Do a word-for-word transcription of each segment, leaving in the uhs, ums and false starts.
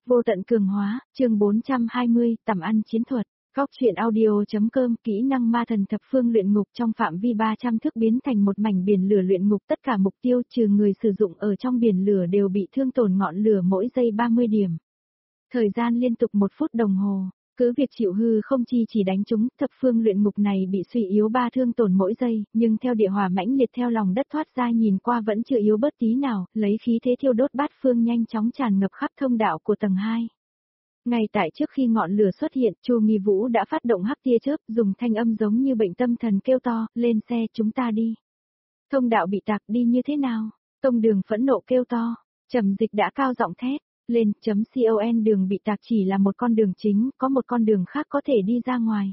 Vô tận cường hóa, chương bốn trăm hai mươi, tầm ăn chiến thuật. Góc truyện audio.com kỹ năng ma thần thập phương luyện ngục trong phạm vi ba trăm thước biến thành một mảnh biển lửa luyện ngục, tất cả mục tiêu trừ người sử dụng ở trong biển lửa đều bị thương tổn ngọn lửa mỗi giây ba mươi điểm. Thời gian liên tục một phút đồng hồ, cứ việc chịu hư không chi chỉ đánh trúng, thập phương luyện ngục này bị suy yếu ba thương tổn mỗi giây, nhưng theo địa hỏa mãnh liệt theo lòng đất thoát ra nhìn qua vẫn chưa yếu bớt tí nào, lấy khí thế thiêu đốt bát phương nhanh chóng tràn ngập khắp thông đạo của tầng hai. Ngay tại trước khi ngọn lửa xuất hiện, Chu Nghi Vũ đã phát động hắc tia chớp, dùng thanh âm giống như bệnh tâm thần kêu to, lên xe chúng ta đi. Thông đạo bị tạc đi như thế nào? Tông Đường phẫn nộ kêu to, Trầm Dịch đã cao giọng thét, lên, chấm con đường bị tạc chỉ là một con đường chính, có một con đường khác có thể đi ra ngoài.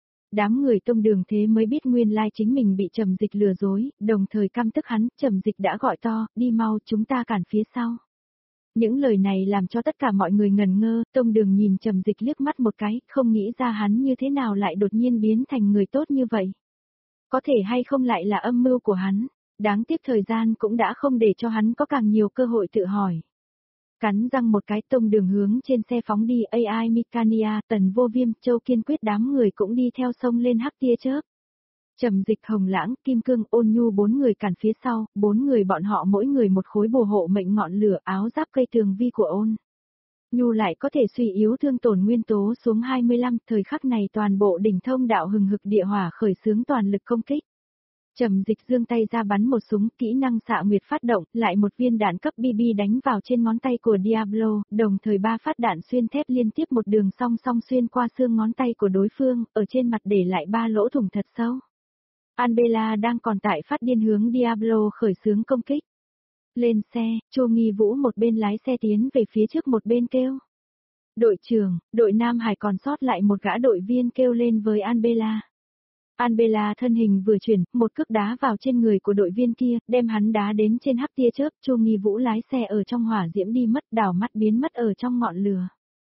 Đám người Tông Đường thế mới biết nguyên lai chính mình bị Trầm Dịch lừa dối, đồng thời căm tức hắn, Trầm Dịch đã gọi to, đi mau chúng ta cản phía sau. Những lời này làm cho tất cả mọi người ngần ngơ, Tông Đường nhìn Trầm Dịch liếc mắt một cái, không nghĩ ra hắn như thế nào lại đột nhiên biến thành người tốt như vậy. Có thể hay không lại là âm mưu của hắn, đáng tiếc thời gian cũng đã không để cho hắn có càng nhiều cơ hội tự hỏi. Cắn răng một cái, Tông Đường hướng trên xe phóng đi, a i Mikania, Tần Vô Viêm, Châu Kiên Quyết đám người cũng đi theo sông lên hắc tia chớp. Trầm Dịch, Hồng Lãng, Kim Cương, Ôn Nhu bốn người cản phía sau, bốn người bọn họ mỗi người một khối bùa hộ mệnh ngọn lửa, áo giáp cây tường vi của Ôn Nhu lại có thể suy yếu thương tổn nguyên tố xuống hai mươi lăm, thời khắc này toàn bộ đỉnh thông đạo hừng hực địa hỏa khởi xướng toàn lực công kích. Trầm Dịch giương tay ra bắn một súng, kỹ năng xạ nguyệt phát động, lại một viên đạn cấp bê bê đánh vào trên ngón tay của Diablo, đồng thời ba phát đạn xuyên thép liên tiếp một đường song song xuyên qua xương ngón tay của đối phương, ở trên mặt để lại ba lỗ thủng thật sâu. Annabella đang còn tại phát điên hướng Diablo khởi xướng công kích. Lên xe, Chu Nghi Vũ một bên lái xe tiến về phía trước một bên kêu. Đội trưởng, đội Nam Hải còn sót lại một gã đội viên kêu lên với Annabella. Annabella thân hình vừa chuyển, một cước đá vào trên người của đội viên kia, đem hắn đá đến trên hắc tia chớp, Chu Nghi Vũ lái xe ở trong hỏa diễm đi mất, đảo mắt biến mất ở trong ngọn lửa.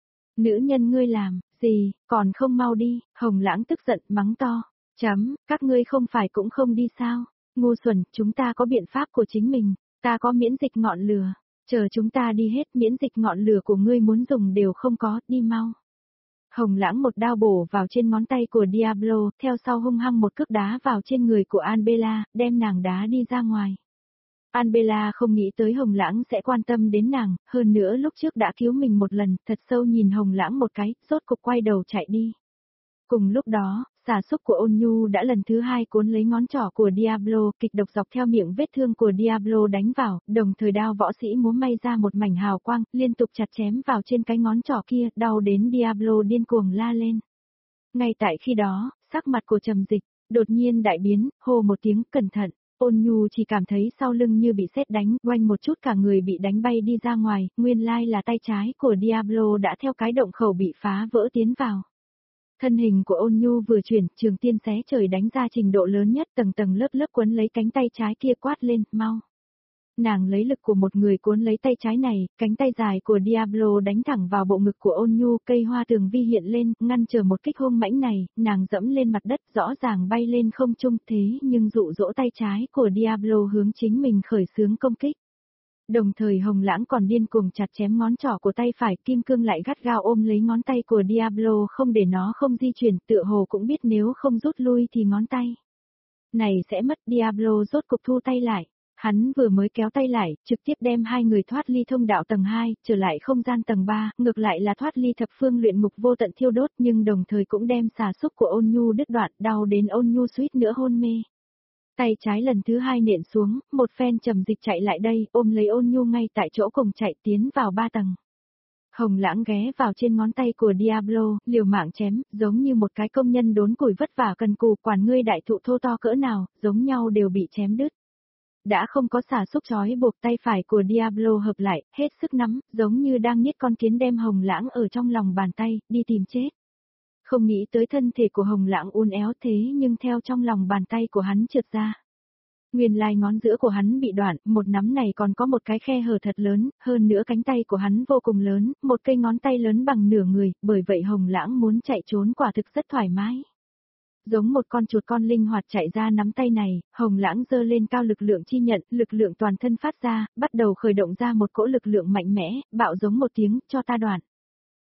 Nữ nhân ngươi làm, gì, còn không mau đi, Hồng Lãng tức giận, mắng to. Chấm, các ngươi không phải cũng không đi sao? Ngu xuẩn, chúng ta có biện pháp của chính mình, ta có miễn dịch ngọn lửa, chờ chúng ta đi hết miễn dịch ngọn lửa của ngươi muốn dùng đều không có, đi mau. Hồng Lãng một đao bổ vào trên ngón tay của Diablo, theo sau hung hăng một cước đá vào trên người của Annabella, đem nàng đá đi ra ngoài. Annabella không nghĩ tới Hồng Lãng sẽ quan tâm đến nàng, hơn nữa lúc trước đã cứu mình một lần, thật sâu nhìn Hồng Lãng một cái, rốt cục quay đầu chạy đi. Cùng lúc đó, xà xúc của Ôn Nhu đã lần thứ hai cuốn lấy ngón trỏ của Diablo, kịch độc dọc theo miệng vết thương của Diablo đánh vào, đồng thời đao võ sĩ múa may ra một mảnh hào quang, liên tục chặt chém vào trên cái ngón trỏ kia, đau đến Diablo điên cuồng la lên. Ngay tại khi đó, sắc mặt của Trầm Dịch đột nhiên đại biến, hô một tiếng cẩn thận, Ôn Nhu chỉ cảm thấy sau lưng như bị sét đánh, oanh một chút cả người bị đánh bay đi ra ngoài, nguyên lai là tay trái của Diablo đã theo cái động khẩu bị phá vỡ tiến vào. Thân hình của Ôn Nhu vừa chuyển, trường tiên xé trời đánh ra trình độ lớn nhất, tầng tầng lớp lớp cuốn lấy cánh tay trái kia quát lên, mau. Nàng lấy lực của một người cuốn lấy tay trái này, cánh tay dài của Diablo đánh thẳng vào bộ ngực của Ôn Nhu, cây hoa tường vi hiện lên, ngăn trở một kích hung mãnh này, nàng dẫm lên mặt đất rõ ràng bay lên không trung thế nhưng dụ dỗ tay trái của Diablo hướng chính mình khởi xướng công kích. Đồng thời Hồng Lãng còn điên cuồng chặt chém ngón trỏ của tay phải, Kim Cương lại gắt gao ôm lấy ngón tay của Diablo không để nó không di chuyển, tựa hồ cũng biết nếu không rút lui thì ngón tay này sẽ mất. Diablo rốt cục thu tay lại, hắn vừa mới kéo tay lại, trực tiếp đem hai người thoát ly thông đạo tầng hai, trở lại không gian tầng ba, ngược lại là thoát ly thập phương luyện ngục vô tận thiêu đốt, nhưng đồng thời cũng đem xà xúc của Ôn Nhu đứt đoạn, đau đến Ôn Nhu suýt nữa hôn mê. Tay trái lần thứ hai nện xuống, một phen Trầm Dịch chạy lại đây, ôm lấy Ôn Nhu ngay tại chỗ cùng chạy tiến vào ba tầng. Hồng Lãng ghé vào trên ngón tay của Diablo, liều mạng chém, giống như một cái công nhân đốn củi vất vả cần cù, quản ngươi đại thụ thô to cỡ nào, giống nhau đều bị chém đứt. Đã không có xà xúc trói buộc, tay phải của Diablo hợp lại, hết sức nắm, giống như đang niết con kiến đem Hồng Lãng ở trong lòng bàn tay, đi tìm chết. Không nghĩ tới thân thể của Hồng Lãng uốn éo thế nhưng theo trong lòng bàn tay của hắn trượt ra. Nguyên lai ngón giữa của hắn bị đoạn, một nắm này còn có một cái khe hở thật lớn, hơn nữa cánh tay của hắn vô cùng lớn, một cây ngón tay lớn bằng nửa người, bởi vậy Hồng Lãng muốn chạy trốn quả thực rất thoải mái. Giống một con chuột con linh hoạt chạy ra nắm tay này, Hồng Lãng giơ lên cao lực lượng chi nhận, lực lượng toàn thân phát ra, bắt đầu khởi động ra một cỗ lực lượng mạnh mẽ, bạo giống một tiếng, cho ta đoạn.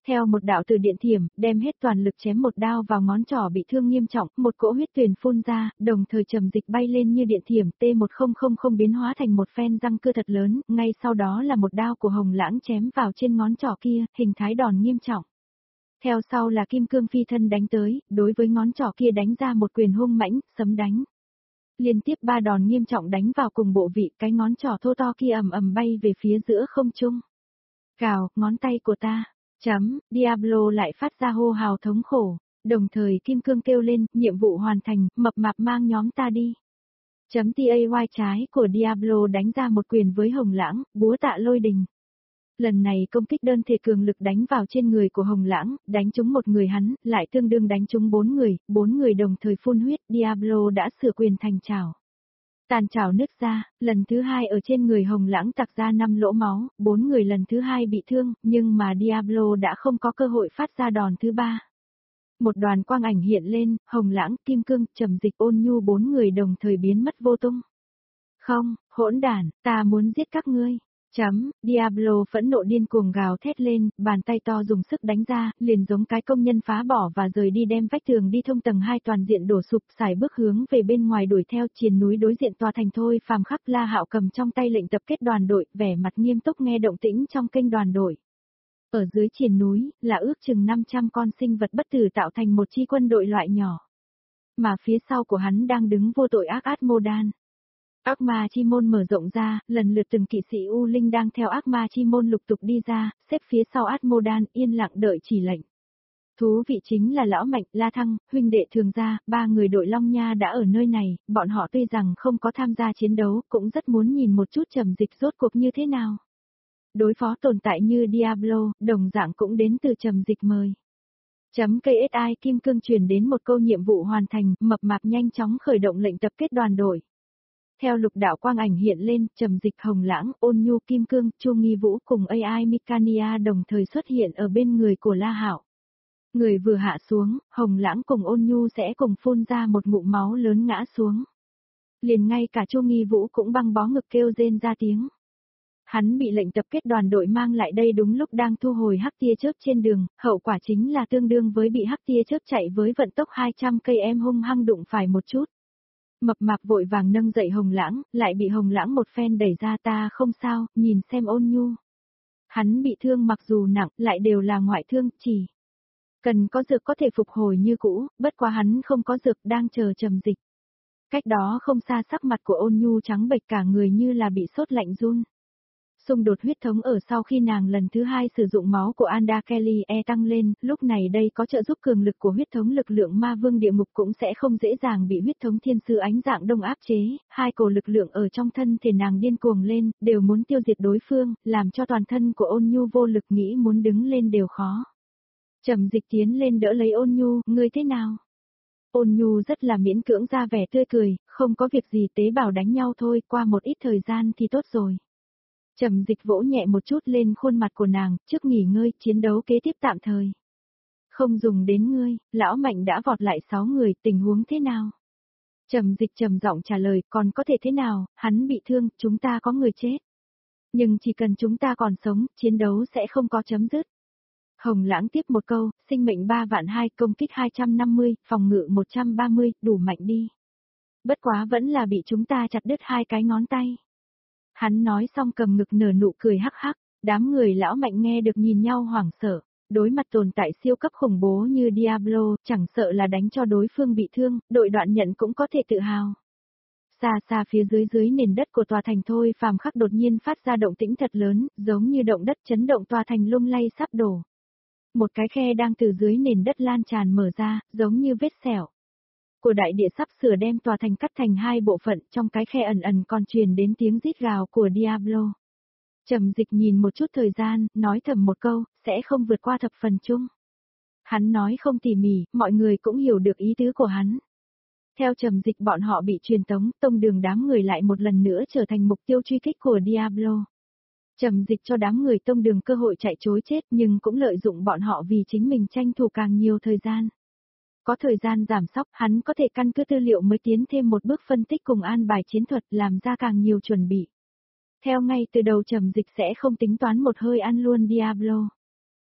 Theo một đạo từ điện thiểm, đem hết toàn lực chém một đao vào ngón trỏ bị thương nghiêm trọng, một cỗ huyết tuyền phun ra, đồng thời trầm dịch bay lên như điện thiểm, T một không không không biến hóa thành một phen răng cưa thật lớn, ngay sau đó là một đao của Hồng Lãng chém vào trên ngón trỏ kia, hình thái đòn nghiêm trọng. Theo sau là kim cương phi thân đánh tới, đối với ngón trỏ kia đánh ra một quyền hung mãnh, sấm đánh. Liên tiếp ba đòn nghiêm trọng đánh vào cùng bộ vị, cái ngón trỏ thô to kia ầm ầm bay về phía giữa không trung. Gào, ngón tay của ta. Chấm, Diablo lại phát ra hô hào thống khổ, đồng thời kim cương kêu lên, nhiệm vụ hoàn thành, mập mạp mang nhóm ta đi. Chấm tay trái của Diablo đánh ra một quyền với Hồng Lãng, búa tạ lôi đình. Lần này công kích đơn thể cường lực đánh vào trên người của Hồng Lãng, đánh trúng một người hắn, lại tương đương đánh trúng bốn người, bốn người đồng thời phun huyết, Diablo đã sửa quyền thành chảo. Tàn chảo nứt ra, lần thứ hai ở trên người Hồng Lãng tặc ra năm lỗ máu, bốn người lần thứ hai bị thương, nhưng mà Diablo đã không có cơ hội phát ra đòn thứ ba. Một đoàn quang ảnh hiện lên, Hồng Lãng, Kim Cương, Trầm Dịch, Ôn Nhu bốn người đồng thời biến mất vô tung. Không, hỗn đản, ta muốn giết các ngươi. Chấm, Diablo phẫn nộ điên cuồng gào thét lên, bàn tay to dùng sức đánh ra, liền giống cái công nhân phá bỏ và rời đi đem vách tường đi thông tầng hai toàn diện đổ sụp, xài bước hướng về bên ngoài đuổi theo triền núi đối diện tòa thành thôi phàm khắc La Hạo cầm trong tay lệnh tập kết đoàn đội, vẻ mặt nghiêm túc nghe động tĩnh trong kênh đoàn đội. Ở dưới triền núi, là ước chừng năm trăm con sinh vật bất tử tạo thành một chi quân đội loại nhỏ. Mà phía sau của hắn đang đứng vô tội ác át mô đan. Ác ma chi môn mở rộng ra, lần lượt từng kỵ sĩ U Linh đang theo ác ma chi môn lục tục đi ra, xếp phía sau át mô đan, yên lặng đợi chỉ lệnh. Thú vị chính là Lão Mạnh, La Thăng, huynh đệ thường gia, ba người đội Long Nha đã ở nơi này, bọn họ tuy rằng không có tham gia chiến đấu, cũng rất muốn nhìn một chút Trầm Dịch rốt cuộc như thế nào. Đối phó tồn tại như Diablo, đồng dạng cũng đến từ Trầm Dịch mời. Chấm ca ét i Kim Cương truyền đến một câu nhiệm vụ hoàn thành, mập mạp nhanh chóng khởi động lệnh tập kết đoàn đội. Theo lục đạo quang ảnh hiện lên, Trầm Dịch, Hồng Lãng, Ôn Nhu, Kim Cương, Chu Nghi Vũ cùng a i Mikania đồng thời xuất hiện ở bên người của La Hạo. Người vừa hạ xuống, Hồng Lãng cùng Ôn Nhu sẽ cùng phun ra một ngụm máu lớn ngã xuống. Liền ngay cả Chu Nghi Vũ cũng băng bó ngực kêu rên ra tiếng. Hắn bị lệnh tập kết đoàn đội mang lại đây đúng lúc đang thu hồi hắc tia chớp trên đường, hậu quả chính là tương đương với bị hắc tia chớp chạy với vận tốc hai trăm cây em hung hăng đụng phải một chút. Mập mạp vội vàng nâng dậy Hồng Lãng, lại bị Hồng Lãng một phen đẩy ra ta không sao, nhìn xem Ôn Nhu. Hắn bị thương mặc dù nặng, lại đều là ngoại thương, chỉ cần có dược có thể phục hồi như cũ, bất quá hắn không có dược đang chờ Trầm Dịch. Cách đó không xa sắc mặt của Ôn Nhu trắng bệch cả người như là bị sốt lạnh run. Xung đột huyết thống ở sau khi nàng lần thứ hai sử dụng máu của Anda Kelly e tăng lên, lúc này đây có trợ giúp cường lực của huyết thống lực lượng ma vương địa ngục cũng sẽ không dễ dàng bị huyết thống thiên sư ánh dạng đông áp chế, hai cổ lực lượng ở trong thân thể nàng điên cuồng lên, đều muốn tiêu diệt đối phương, làm cho toàn thân của Ôn Nhu vô lực nghĩ muốn đứng lên đều khó. Trầm Dịch tiến lên đỡ lấy Ôn Nhu, ngươi thế nào? Ôn Nhu rất là miễn cưỡng ra vẻ tươi cười, không có việc gì tế bào đánh nhau thôi, qua một ít thời gian thì tốt rồi. Trầm Dịch vỗ nhẹ một chút lên khuôn mặt của nàng, trước nghỉ ngơi, chiến đấu kế tiếp tạm thời. Không dùng đến ngươi, Lão Mạnh đã vọt lại sáu người, tình huống thế nào? Trầm Dịch trầm giọng trả lời, còn có thể thế nào, hắn bị thương, chúng ta có người chết. Nhưng chỉ cần chúng ta còn sống, chiến đấu sẽ không có chấm dứt. Hồng Lãng tiếp một câu, sinh mệnh ba vạn hai, công kích hai trăm năm mươi, phòng ngự một trăm ba mươi, đủ mạnh đi. Bất quá vẫn là bị chúng ta chặt đứt hai cái ngón tay. Hắn nói xong cầm ngực nở nụ cười hắc hắc, đám người Lão Mạnh nghe được nhìn nhau hoảng sợ, đối mặt tồn tại siêu cấp khủng bố như Diablo, chẳng sợ là đánh cho đối phương bị thương, đội đoạn nhận cũng có thể tự hào. Xa xa phía dưới dưới nền đất của tòa thành thôi phàm khắc đột nhiên phát ra động tĩnh thật lớn, giống như động đất chấn động tòa thành lung lay sắp đổ. Một cái khe đang từ dưới nền đất lan tràn mở ra, giống như vết sẹo của đại địa sắp sửa đem tòa thành cắt thành hai bộ phận, trong cái khe ẩn ẩn còn truyền đến tiếng rít gào của Diablo. Trầm Dịch nhìn một chút thời gian, nói thầm một câu, sẽ không vượt qua thập phần chung. Hắn nói không tỉ mỉ, mọi người cũng hiểu được ý tứ của hắn. Theo Trầm Dịch bọn họ bị truyền tống, tông đường đám người lại một lần nữa trở thành mục tiêu truy kích của Diablo. Trầm Dịch cho đám người tông đường cơ hội chạy trối chết nhưng cũng lợi dụng bọn họ vì chính mình tranh thủ càng nhiều thời gian. Có thời gian giảm sóc, hắn có thể căn cứ tư liệu mới tiến thêm một bước phân tích cùng an bài chiến thuật làm ra càng nhiều chuẩn bị. Theo ngay từ đầu Trầm Dịch sẽ không tính toán một hơi ăn luôn Diablo.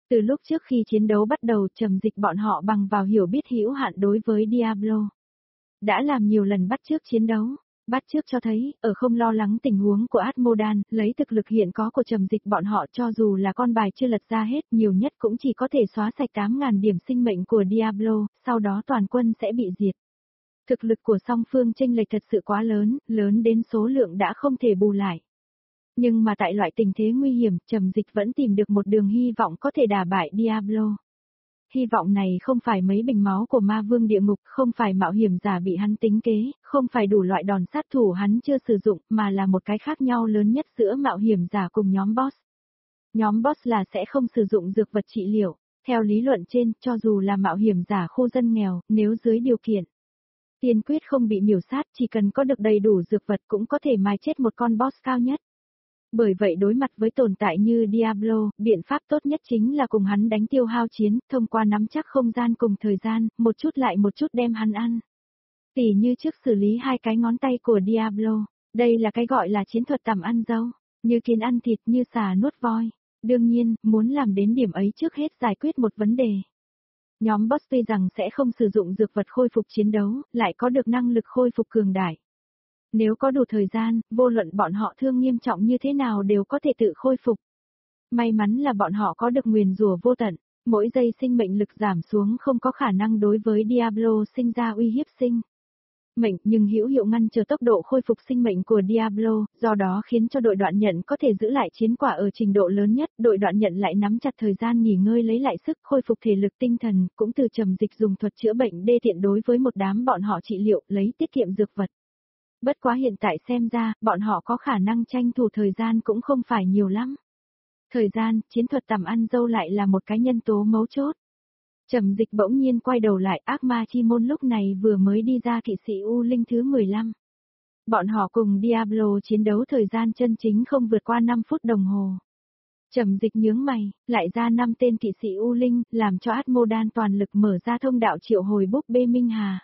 Từ lúc trước khi chiến đấu bắt đầu, Trầm Dịch bọn họ bằng vào hiểu biết hữu hạn đối với Diablo. Đã làm nhiều lần bắt chước chiến đấu. Bắt chước cho thấy, ở không lo lắng tình huống của Atmodan, lấy thực lực hiện có của Trầm Dịch bọn họ cho dù là con bài chưa lật ra hết, nhiều nhất cũng chỉ có thể xóa sạch tám nghìn điểm sinh mệnh của Diablo, sau đó toàn quân sẽ bị diệt. Thực lực của song phương chênh lệch thật sự quá lớn, lớn đến số lượng đã không thể bù lại. Nhưng mà tại loại tình thế nguy hiểm, Trầm Dịch vẫn tìm được một đường hy vọng có thể đả bại Diablo. Hy vọng này không phải mấy bình máu của ma vương địa ngục, không phải mạo hiểm giả bị hắn tính kế, không phải đủ loại đòn sát thủ hắn chưa sử dụng, mà là một cái khác nhau lớn nhất giữa mạo hiểm giả cùng nhóm boss. Nhóm boss là sẽ không sử dụng dược vật trị liệu. Theo lý luận trên, cho dù là mạo hiểm giả khu dân nghèo, nếu dưới điều kiện tiên quyết không bị miểu sát, chỉ cần có được đầy đủ dược vật cũng có thể mài chết một con boss cao nhất. Bởi vậy đối mặt với tồn tại như Diablo, biện pháp tốt nhất chính là cùng hắn đánh tiêu hao chiến, thông qua nắm chắc không gian cùng thời gian, một chút lại một chút đem hắn ăn. Tỉ như trước xử lý hai cái ngón tay của Diablo, đây là cái gọi là chiến thuật tằm ăn dâu, như kiến ăn thịt như xà nuốt voi. Đương nhiên, muốn làm đến điểm ấy trước hết giải quyết một vấn đề. Nhóm boss tuy rằng sẽ không sử dụng dược vật khôi phục chiến đấu, lại có được năng lực khôi phục cường đại. Nếu có đủ thời gian, vô luận bọn họ thương nghiêm trọng như thế nào đều có thể tự khôi phục. May mắn là bọn họ có được nguyền rủa vô tận, mỗi giây sinh mệnh lực giảm xuống không có khả năng đối với Diablo sinh ra uy hiếp sinh mệnh, nhưng hữu hiệu ngăn trở tốc độ khôi phục sinh mệnh của Diablo, do đó khiến cho đội đoạn nhận có thể giữ lại chiến quả ở trình độ lớn nhất, đội đoạn nhận lại nắm chặt thời gian nghỉ ngơi lấy lại sức khôi phục thể lực tinh thần, cũng từ Trầm Dịch dùng thuật chữa bệnh đê tiện đối với một đám bọn họ trị liệu, lấy tiết kiệm dược vật. Bất quá hiện tại xem ra, bọn họ có khả năng tranh thủ thời gian cũng không phải nhiều lắm. Thời gian, chiến thuật tằm ăn dâu lại là một cái nhân tố mấu chốt. Trầm Dịch bỗng nhiên quay đầu lại, ác ma chi môn lúc này vừa mới đi ra kỵ sĩ U Linh thứ mười lăm. Bọn họ cùng Diablo chiến đấu thời gian chân chính không vượt qua năm phút đồng hồ. Trầm Dịch nhướng mày, lại ra năm tên kỵ sĩ U Linh, làm cho Atmodan toàn lực mở ra thông đạo triệu hồi búp bê Minh Hà.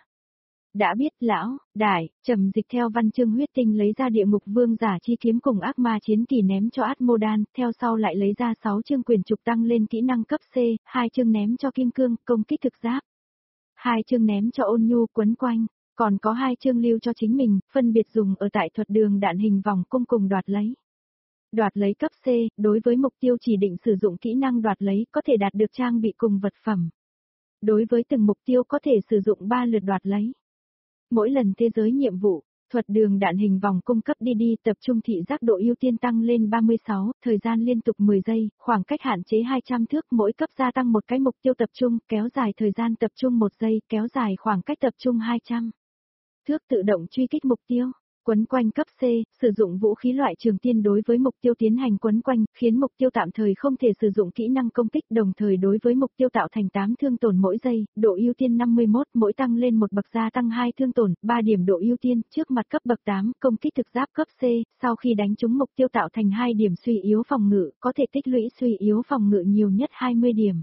Đã biết lão, đại, Trầm Dịch theo văn chương huyết tinh lấy ra địa ngục vương giả chi kiếm cùng ác ma chiến kỳ ném cho Atmodan, theo sau lại lấy ra sáu chương quyền trục tăng lên kỹ năng cấp C, hai chương ném cho kim cương, công kích thực giáp. Hai chương ném cho ôn nhu quấn quanh, còn có hai chương lưu cho chính mình, phân biệt dùng ở tại thuật đường đạn hình vòng cung cùng đoạt lấy. Đoạt lấy cấp C, đối với mục tiêu chỉ định sử dụng kỹ năng đoạt lấy có thể đạt được trang bị cùng vật phẩm. Đối với từng mục tiêu có thể sử dụng ba lượt đoạt lấy. Mỗi lần thế giới nhiệm vụ, thuật đường đạn hình vòng cung cấp đi đi tập trung thị giác độ ưu tiên tăng lên ba mươi sáu, thời gian liên tục mười giây, khoảng cách hạn chế hai trăm thước, mỗi cấp gia tăng một cái mục tiêu tập trung, kéo dài thời gian tập trung một giây, kéo dài khoảng cách tập trung hai trăm thước, tự động truy kích mục tiêu. Quấn quanh cấp C, sử dụng vũ khí loại trường tiên đối với mục tiêu tiến hành quấn quanh, khiến mục tiêu tạm thời không thể sử dụng kỹ năng công kích, đồng thời đối với mục tiêu tạo thành tám thương tổn mỗi giây, độ ưu tiên năm mươi mốt, mỗi tăng lên một bậc gia tăng hai thương tổn, ba điểm độ ưu tiên, trước mặt cấp bậc tám, công kích thực giáp cấp C, sau khi đánh trúng mục tiêu tạo thành hai điểm suy yếu phòng ngự, có thể tích lũy suy yếu phòng ngự nhiều nhất hai mươi điểm.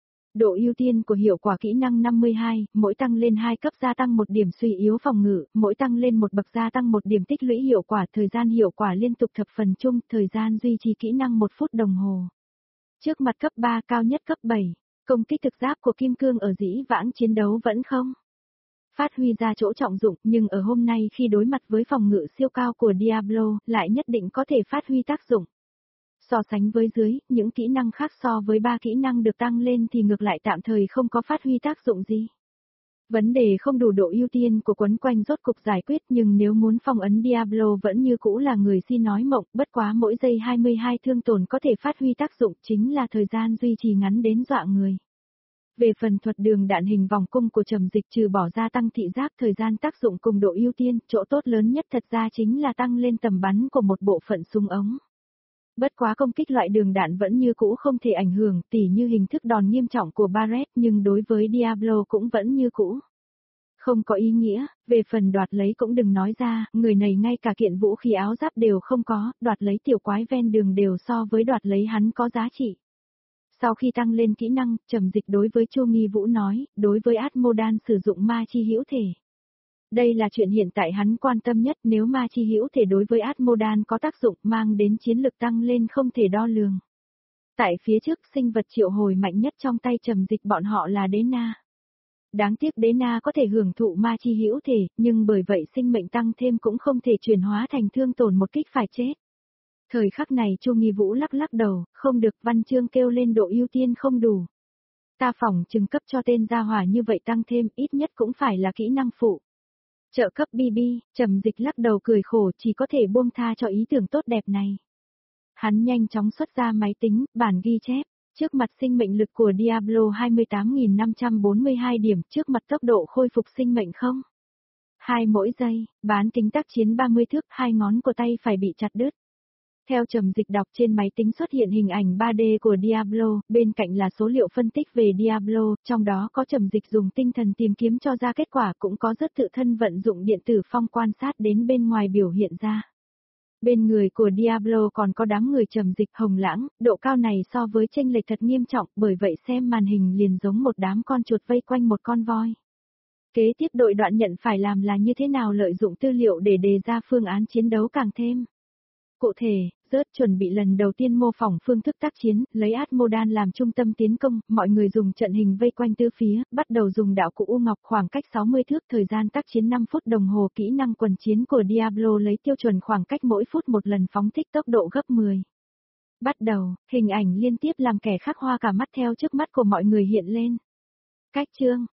Độ ưu tiên của hiệu quả kỹ năng năm mươi hai, mỗi tăng lên hai cấp gia tăng một điểm suy yếu phòng ngự, mỗi tăng lên một bậc gia tăng một điểm tích lũy hiệu quả, thời gian hiệu quả liên tục thập phần chung, thời gian duy trì kỹ năng một phút đồng hồ. Trước mặt cấp ba cao nhất cấp bảy, công kích thực giáp của kim cương ở dĩ vãng chiến đấu vẫn không phát huy ra chỗ trọng dụng, nhưng ở hôm nay khi đối mặt với phòng ngự siêu cao của Diablo, lại nhất định có thể phát huy tác dụng. So sánh với dưới, những kỹ năng khác so với ba kỹ năng được tăng lên thì ngược lại tạm thời không có phát huy tác dụng gì. Vấn đề không đủ độ ưu tiên của quấn quanh rốt cục giải quyết, nhưng nếu muốn phong ấn Diablo vẫn như cũ là người si nói mộng, bất quá mỗi giây hai mươi hai thương tổn có thể phát huy tác dụng, chính là thời gian duy trì ngắn đến dọa người. Về phần thuật đường đạn hình vòng cung của Trầm Dịch, trừ bỏ ra tăng thị giác, thời gian tác dụng cùng độ ưu tiên, chỗ tốt lớn nhất thật ra chính là tăng lên tầm bắn của một bộ phận súng ống. Bất quá công kích loại đường đạn vẫn như cũ không thể ảnh hưởng, tỉ như hình thức đòn nghiêm trọng của Barret, nhưng đối với Diablo cũng vẫn như cũ. Không có ý nghĩa, về phần đoạt lấy cũng đừng nói ra, người này ngay cả kiện vũ khí áo giáp đều không có, đoạt lấy tiểu quái ven đường đều so với đoạt lấy hắn có giá trị. Sau khi tăng lên kỹ năng, Trầm Dịch đối với Chu Nghi Vũ nói, đối với Atmodan sử dụng ma chi hữu thể. Đây là chuyện hiện tại hắn quan tâm nhất, nếu ma chi hữu thể đối với Atmodan có tác dụng mang đến chiến lực tăng lên không thể đo lường. Tại phía trước sinh vật triệu hồi mạnh nhất trong tay Trầm Dịch bọn họ là Đế Na. Đáng tiếc Đế Na có thể hưởng thụ ma chi hữu thể, nhưng bởi vậy sinh mệnh tăng thêm cũng không thể chuyển hóa thành thương tổn một kích phải chết. Thời khắc này Chu Nghi Vũ lắc lắc đầu, không được, văn chương kêu lên độ ưu tiên không đủ. Ta phỏng chừng cấp cho tên gia hỏa như vậy tăng thêm ít nhất cũng phải là kỹ năng phụ. Trợ cấp bê bê, Trầm Dịch lắc đầu cười khổ, chỉ có thể buông tha cho ý tưởng tốt đẹp này. Hắn nhanh chóng xuất ra máy tính, bản ghi chép, trước mặt sinh mệnh lực của Diablo hai mươi tám nghìn năm trăm bốn mươi hai điểm, trước mặt tốc độ khôi phục sinh mệnh không. Hai mỗi giây, bán kính tác chiến ba mươi thước, hai ngón của tay phải bị chặt đứt. Theo Trầm Dịch đọc trên máy tính xuất hiện hình ảnh ba D của Diablo, bên cạnh là số liệu phân tích về Diablo, trong đó có Trầm Dịch dùng tinh thần tìm kiếm cho ra kết quả, cũng có rất tự thân vận dụng điện tử phong quan sát đến bên ngoài biểu hiện ra. Bên người của Diablo còn có đám người Trầm Dịch, Hồng Lãng, độ cao này so với chênh lệch thật nghiêm trọng, bởi vậy xem màn hình liền giống một đám con chuột vây quanh một con voi. Kế tiếp đội đoạn nhận phải làm là như thế nào lợi dụng tư liệu để đề ra phương án chiến đấu càng thêm. Cụ thể, rớt chuẩn bị lần đầu tiên mô phỏng phương thức tác chiến, lấy Atmodan làm trung tâm tiến công, mọi người dùng trận hình vây quanh tứ phía, bắt đầu dùng đạo cụ U Ngọc khoảng cách sáu mươi thước, thời gian tác chiến năm phút đồng hồ, kỹ năng quần chiến của Diablo lấy tiêu chuẩn khoảng cách mỗi phút một lần phóng thích tốc độ gấp mười. Bắt đầu, hình ảnh liên tiếp làm kẻ khắc hoa cả mắt theo trước mắt của mọi người hiện lên. Cách chương,